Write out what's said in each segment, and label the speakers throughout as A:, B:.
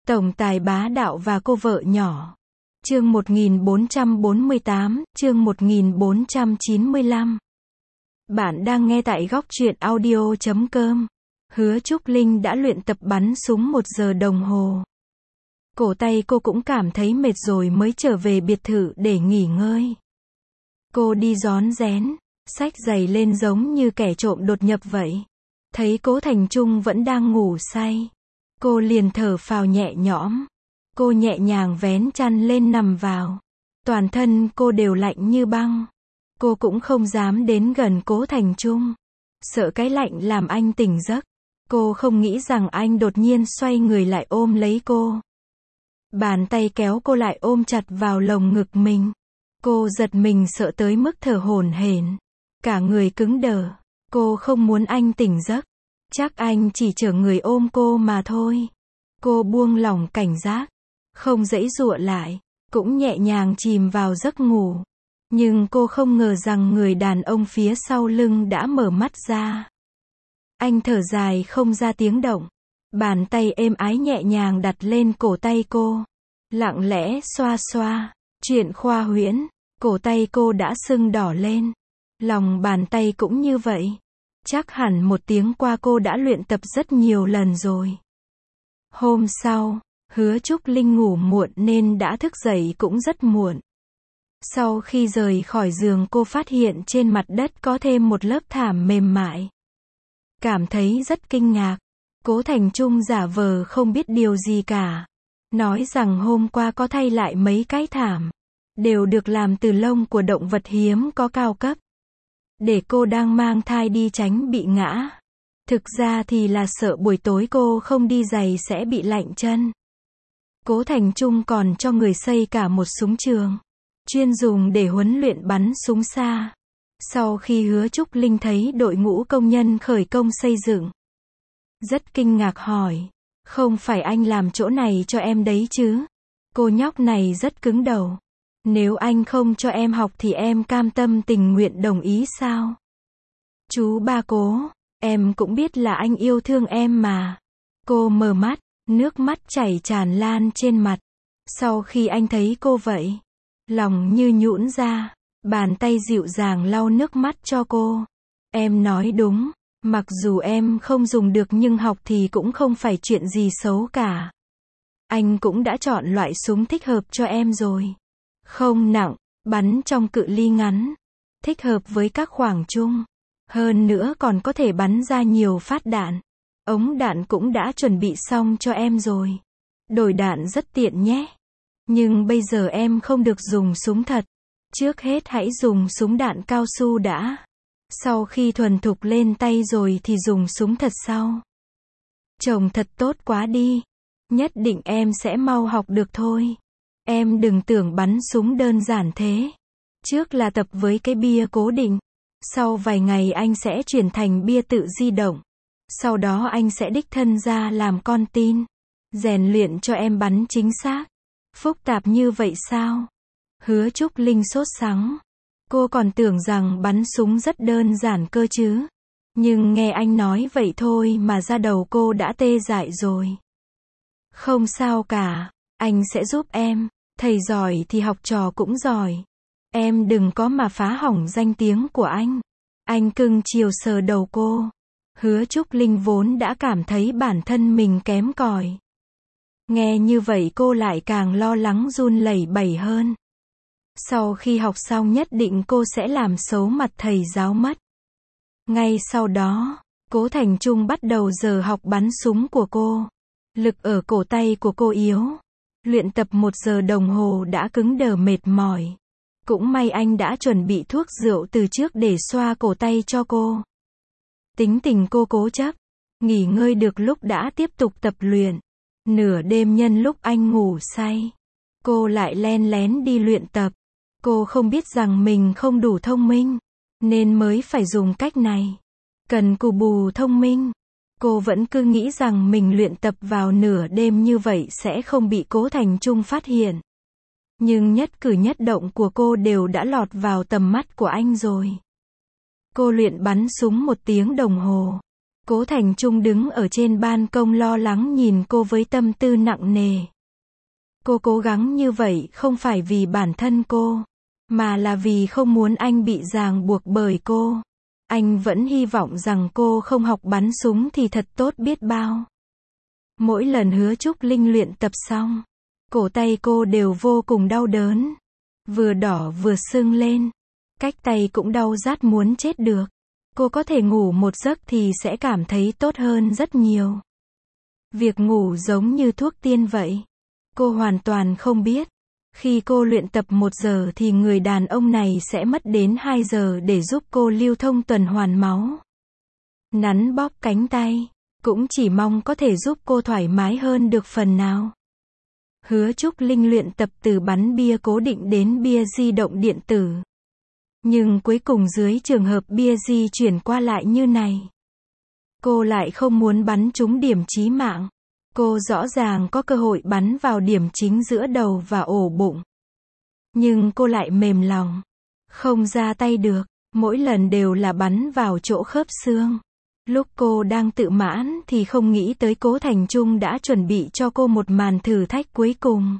A: Tổng tài bá đạo và cô vợ nhỏ. Chương 1448, chương 1495. Bạn đang nghe tại góc truyện audio.com. Hứa Trúc Linh đã luyện tập bắn súng 1 giờ đồng hồ. Cổ tay cô cũng cảm thấy mệt rồi mới trở về biệt thự để nghỉ ngơi. Cô đi rón rén, xách giày lên giống như kẻ trộm đột nhập vậy. Thấy Cố Thành Trung vẫn đang ngủ say. Cô liền thở phào nhẹ nhõm. Cô nhẹ nhàng vén chăn lên nằm vào. Toàn thân cô đều lạnh như băng. Cô cũng không dám đến gần Cố Thành Trung. Sợ cái lạnh làm anh tỉnh giấc. Cô không nghĩ rằng anh đột nhiên xoay người lại ôm lấy cô. Bàn tay kéo cô lại ôm chặt vào lồng ngực mình. Cô giật mình sợ tới mức thở hổn hển. Cả người cứng đờ. Cô không muốn anh tỉnh giấc. Chắc anh chỉ chở người ôm cô mà thôi. Cô buông lỏng cảnh giác. Không giãy giụa lại. Cũng nhẹ nhàng chìm vào giấc ngủ. Nhưng cô không ngờ rằng người đàn ông phía sau lưng đã mở mắt ra. Anh thở dài không ra tiếng động. Bàn tay êm ái nhẹ nhàng đặt lên cổ tay cô. Lặng lẽ xoa xoa. Chuyện khoa huyễn. Cổ tay cô đã sưng đỏ lên. Lòng bàn tay cũng như vậy. Chắc hẳn 1 tiếng qua cô đã luyện tập rất nhiều lần rồi. Hôm sau, Hứa Trúc Linh ngủ muộn nên đã thức dậy cũng rất muộn. Sau khi rời khỏi giường cô phát hiện trên mặt đất có thêm một lớp thảm mềm mại. Cảm thấy rất kinh ngạc. Cố Thành Trung giả vờ không biết điều gì cả. Nói rằng hôm qua có thay lại mấy cái thảm. Đều được làm từ lông của động vật hiếm có cao cấp. Để cô đang mang thai đi tránh bị ngã. Thực ra thì là sợ buổi tối cô không đi giày sẽ bị lạnh chân. Cố Thành Trung còn cho người xây cả một súng trường. Chuyên dùng để huấn luyện bắn súng xa. Sau khi Hứa Trúc Linh thấy đội ngũ công nhân khởi công xây dựng. Rất kinh ngạc hỏi. Không phải anh làm chỗ này cho em đấy chứ? Cô nhóc này rất cứng đầu. Nếu anh không cho em học thì em cam tâm tình nguyện đồng ý sao? Chú ba Cố, em cũng biết là anh yêu thương em mà. Cô mở mắt, nước mắt chảy tràn lan trên mặt. Sau khi anh thấy cô vậy, lòng như nhũn ra, bàn tay dịu dàng lau nước mắt cho cô. Em nói đúng, mặc dù em không dùng được nhưng học thì cũng không phải chuyện gì xấu cả. Anh cũng đã chọn loại súng thích hợp cho em rồi. Không nặng, bắn trong cự ly ngắn, thích hợp với các khoảng trung. Hơn nữa còn có thể bắn ra nhiều phát đạn. Ống đạn cũng đã chuẩn bị xong cho em rồi. Đổi đạn rất tiện nhé. Nhưng bây giờ em không được dùng súng thật. Trước hết hãy dùng súng đạn cao su đã. Sau khi thuần thục lên tay rồi thì dùng súng thật sau. Chồng thật tốt quá đi. Nhất định em sẽ mau học được thôi. Em đừng tưởng bắn súng đơn giản thế. Trước là tập với cái bia cố định. Sau vài ngày anh sẽ chuyển thành bia tự di động. Sau đó anh sẽ đích thân ra làm con tin. Rèn luyện cho em bắn chính xác. Phức tạp như vậy sao? Hứa Trúc Linh sốt sắng. Cô còn tưởng rằng bắn súng rất đơn giản cơ chứ. Nhưng nghe anh nói vậy thôi mà da đầu cô đã tê dại rồi. Không sao cả. Anh sẽ giúp em. Thầy giỏi thì học trò cũng giỏi. Em đừng có mà phá hỏng danh tiếng của anh. Anh cưng chiều sờ đầu cô. Hứa Trúc Linh vốn đã cảm thấy bản thân mình kém cỏi. Nghe như vậy cô lại càng lo lắng run lẩy bẩy hơn. Sau khi học xong nhất định cô sẽ làm xấu mặt thầy giáo mất. Ngay sau đó, Cố Thành Trung bắt đầu giờ học bắn súng của cô. Lực ở cổ tay của cô yếu. Luyện tập 1 giờ đồng hồ đã cứng đờ mệt mỏi. Cũng may anh đã chuẩn bị thuốc rượu từ trước để xoa cổ tay cho cô. Tính tình cô cố chấp. Nghỉ ngơi được lúc đã tiếp tục tập luyện. Nửa đêm nhân lúc anh ngủ say. Cô lại len lén đi luyện tập. Cô không biết rằng mình không đủ thông minh. Nên mới phải dùng cách này. Cần cù bù thông minh. Cô vẫn cứ nghĩ rằng mình luyện tập vào nửa đêm như vậy sẽ không bị Cố Thành Trung phát hiện. Nhưng nhất cử nhất động của cô đều đã lọt vào tầm mắt của anh rồi. Cô luyện bắn súng 1 tiếng đồng hồ. Cố Thành Trung đứng ở trên ban công lo lắng nhìn cô với tâm tư nặng nề. Cô cố gắng như vậy không phải vì bản thân cô, mà là vì không muốn anh bị ràng buộc bởi cô. Anh vẫn hy vọng rằng cô không học bắn súng thì thật tốt biết bao. Mỗi lần Hứa Trúc Linh luyện tập xong, cổ tay cô đều vô cùng đau đớn. Vừa đỏ vừa sưng lên. Cách tay cũng đau rát muốn chết được. Cô có thể ngủ một giấc thì sẽ cảm thấy tốt hơn rất nhiều. Việc ngủ giống như thuốc tiên vậy. Cô hoàn toàn không biết. Khi cô luyện tập 1 giờ thì người đàn ông này sẽ mất đến 2 giờ để giúp cô lưu thông tuần hoàn máu. Nắn bóp cánh tay, cũng chỉ mong có thể giúp cô thoải mái hơn được phần nào. Hứa Trúc Linh luyện tập từ bắn bia cố định đến bia di động điện tử. Nhưng cuối cùng dưới trường hợp bia di chuyển qua lại như này, cô lại không muốn bắn trúng điểm chí mạng. Cô rõ ràng có cơ hội bắn vào điểm chính giữa đầu và ổ bụng. Nhưng cô lại mềm lòng. Không ra tay được. Mỗi lần đều là bắn vào chỗ khớp xương. Lúc cô đang tự mãn thì không nghĩ tới Cố Thành Trung đã chuẩn bị cho cô một màn thử thách cuối cùng.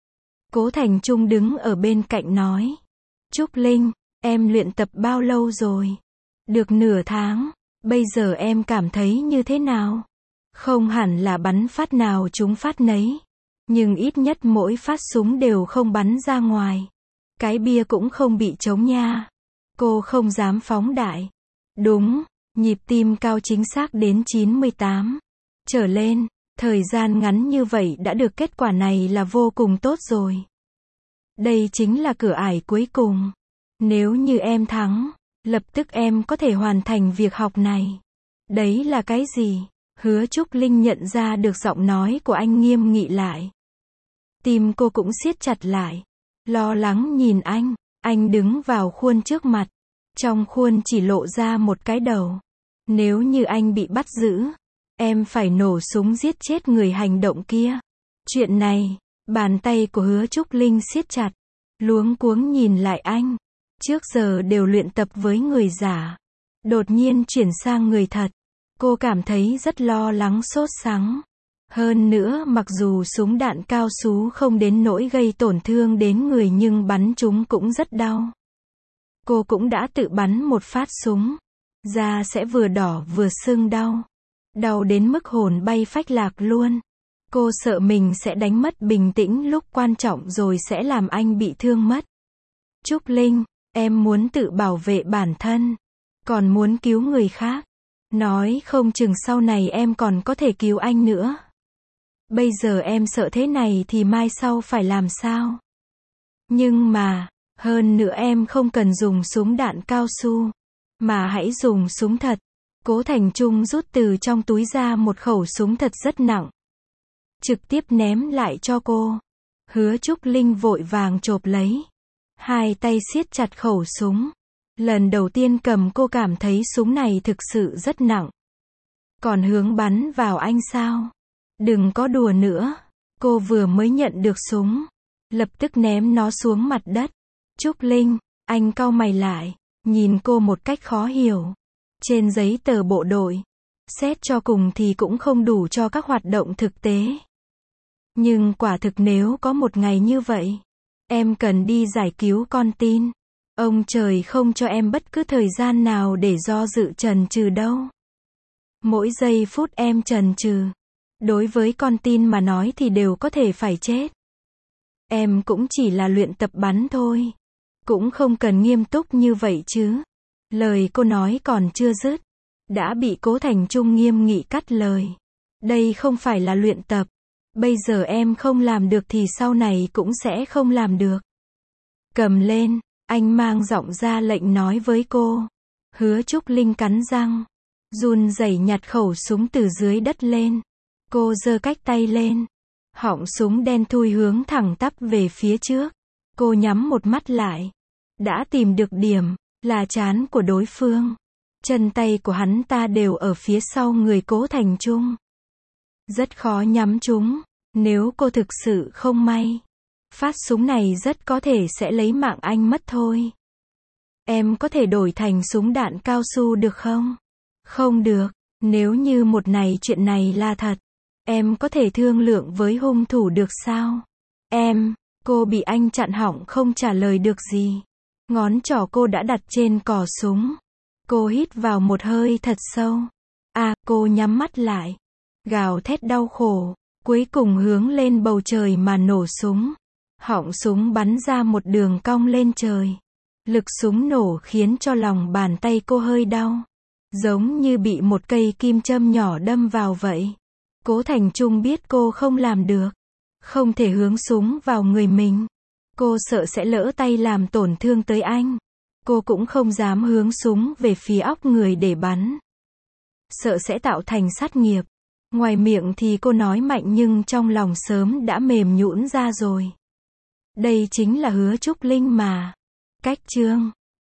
A: Cố Thành Trung đứng ở bên cạnh nói. Trúc Linh, em luyện tập bao lâu rồi? Được nửa tháng. Bây giờ em cảm thấy như thế nào? Không hẳn là bắn phát nào trúng phát nấy. Nhưng ít nhất mỗi phát súng đều không bắn ra ngoài. Cái bia cũng không bị trống nha. Cô không dám phóng đại. Đúng, nhịp tim cao chính xác đến 98 trở lên. Thời gian ngắn như vậy đã được kết quả này là vô cùng tốt rồi. Đây chính là cửa ải cuối cùng. Nếu như em thắng, lập tức em có thể hoàn thành việc học này. Đấy là cái gì? Hứa Trúc Linh nhận ra được giọng nói của anh nghiêm nghị lại. Tim cô cũng siết chặt lại. Lo lắng nhìn anh đứng vào khuôn trước mặt. Trong khuôn chỉ lộ ra một cái đầu. Nếu như anh bị bắt giữ, em phải nổ súng giết chết người hành động kia. Chuyện này, bàn tay của Hứa Trúc Linh siết chặt. Luống cuống nhìn lại anh. Trước giờ đều luyện tập với người giả. Đột nhiên chuyển sang người thật. Cô cảm thấy rất lo lắng sốt sắng. Hơn nữa mặc dù súng đạn cao su không đến nỗi gây tổn thương đến người nhưng bắn chúng cũng rất đau. Cô cũng đã tự bắn một phát súng. Da sẽ vừa đỏ vừa sưng đau. Đau đến mức hồn bay phách lạc luôn. Cô sợ mình sẽ đánh mất bình tĩnh lúc quan trọng rồi sẽ làm anh bị thương mất. Trúc Linh, em muốn tự bảo vệ bản thân. Còn muốn cứu người khác. Nói không chừng sau này em còn có thể cứu anh nữa. Bây giờ em sợ thế này thì mai sau phải làm sao? Nhưng mà, hơn nữa em không cần dùng súng đạn cao su, mà hãy dùng súng thật. Cố Thành Trung rút từ trong túi ra một khẩu súng thật rất nặng. Trực tiếp ném lại cho cô. Hứa Trúc Linh vội vàng chộp lấy. Hai tay siết chặt khẩu súng. Lần đầu tiên cầm cô cảm thấy súng này thực sự rất nặng. Còn hướng bắn vào anh sao? Đừng có đùa nữa. Cô vừa mới nhận được súng. Lập tức ném nó xuống mặt đất. Trúc Linh, anh cau mày lại. Nhìn cô một cách khó hiểu. Trên giấy tờ bộ đội. Xét cho cùng thì cũng không đủ cho các hoạt động thực tế. Nhưng quả thực nếu có một ngày như vậy. Em cần đi giải cứu con tin. Ông trời không cho em bất cứ thời gian nào để do dự chần chừ đâu. Mỗi giây phút em chần chừ, đối với con tin mà nói thì đều có thể phải chết. Em cũng chỉ là luyện tập bắn thôi. Cũng không cần nghiêm túc như vậy chứ. Lời cô nói còn chưa dứt. Đã bị Cố Thành Trung nghiêm nghị cắt lời. Đây không phải là luyện tập. Bây giờ em không làm được thì sau này cũng sẽ không làm được. Cầm lên. Anh mang giọng ra lệnh nói với cô. Hứa Trúc Linh cắn răng. Run rẩy nhặt khẩu súng từ dưới đất lên. Cô giơ cách tay lên. Họng súng đen thui hướng thẳng tắp về phía trước. Cô nhắm một mắt lại. Đã tìm được điểm, là trán của đối phương. Chân tay của hắn ta đều ở phía sau người Cố Thành Trung. Rất khó nhắm chúng. Nếu cô thực sự không may. Phát súng này rất có thể sẽ lấy mạng anh mất thôi. Em có thể đổi thành súng đạn cao su được không? Không được. Nếu như một ngày chuyện này là thật, em có thể thương lượng với hung thủ được sao? Cô bị anh chặn họng không trả lời được gì. Ngón trỏ cô đã đặt trên cò súng. Cô hít vào một hơi thật sâu. Cô nhắm mắt lại. Gào thét đau khổ. Cuối cùng hướng lên bầu trời mà nổ súng. Họng súng bắn ra một đường cong lên trời. Lực súng nổ khiến cho lòng bàn tay cô hơi đau. Giống như bị một cây kim châm nhỏ đâm vào vậy. Cố Thành Trung biết cô không làm được. Không thể hướng súng vào người mình. Cô sợ sẽ lỡ tay làm tổn thương tới anh. Cô cũng không dám hướng súng về phía óc người để bắn. Sợ sẽ tạo thành sát nghiệp. Ngoài miệng thì cô nói mạnh nhưng trong lòng sớm đã mềm nhũn ra rồi. Đây chính là Hứa Trúc Linh mà. Cách chương